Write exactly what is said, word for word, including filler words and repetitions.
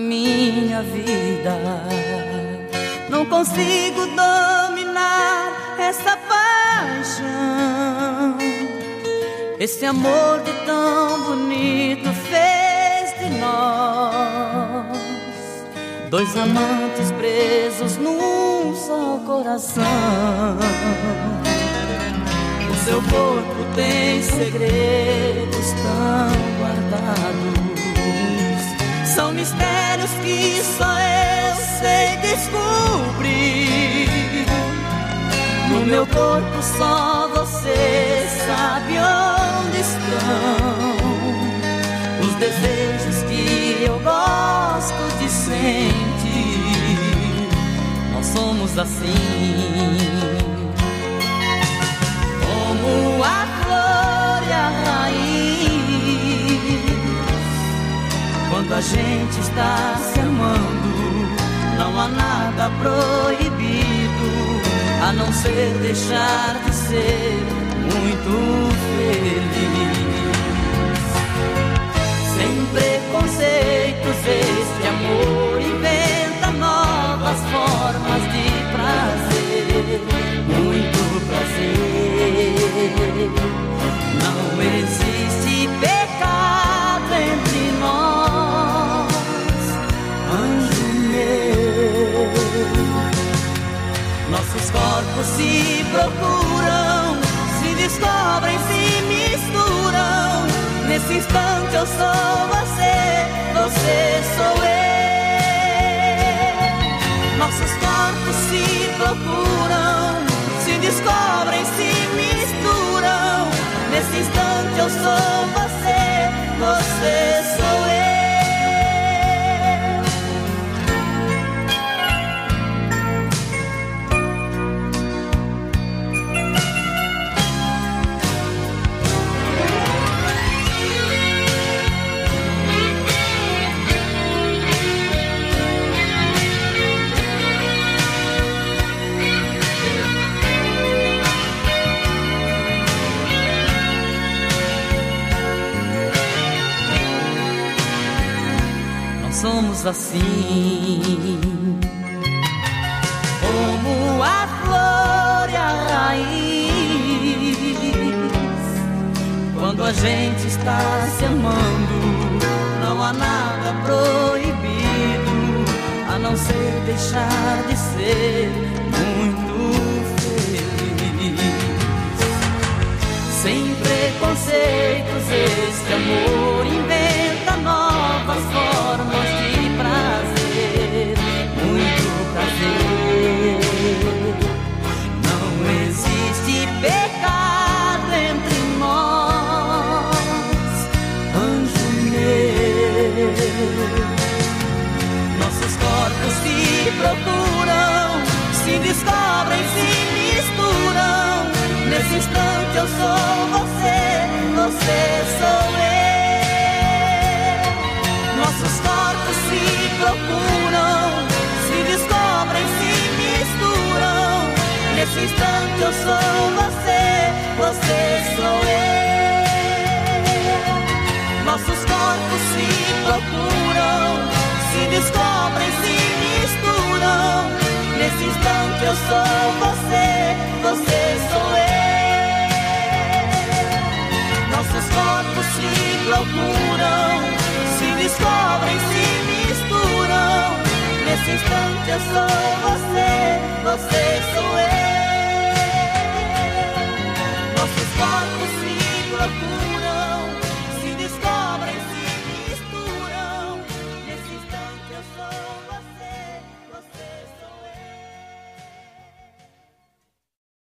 minha vida. Não consigo dominar essa paixão. Esse amor de tão bonito fez de nós dois amantes presos num só coração. O seu corpo tem segredos tão guardados, são mistérios que só eu sei descobrir. No meu corpo só você sabe onde estão os desejos que eu gosto de sentir. Nós somos assim, como a flor e a raiz. Quando a gente está se amando, não há nada proibido, a não ser deixar de ser muito feliz. Sem preconceitos, este amor inventa novas formas de prazer, muito prazer. Não existe pecado entre nós, anjo meu. Nossos corpos se procuram, se descobrem, se misturam. Nesse instante eu sou você, você sou eu. Nossos corpos se procuram, se descobrem, se misturam. Nesse instante eu sou você, você sou eu. Somos assim, como a flor e a raiz. Quando a gente está se amando, não há nada proibido, a não ser deixar de ser muito feliz. Sem preconceitos, este amor inventa novas formas de prazer, muito prazer. Não existe pecado entre nós, anjo meu. Nossos corpos se procuram, se descobrem, se misturam. Nesse instante eu sou você, você sou eu. Nossos corpos se procuram, se descobrem, se misturam. Nesse instante eu sou você, você sou eu. Nossos corpos se procuram, se descobrem, se misturam. Nesse instante eu sou você, você sou eu. Nossos corpos se procuram, se descobrem, se misturam. Nesse instante eu sou você, você sou eu.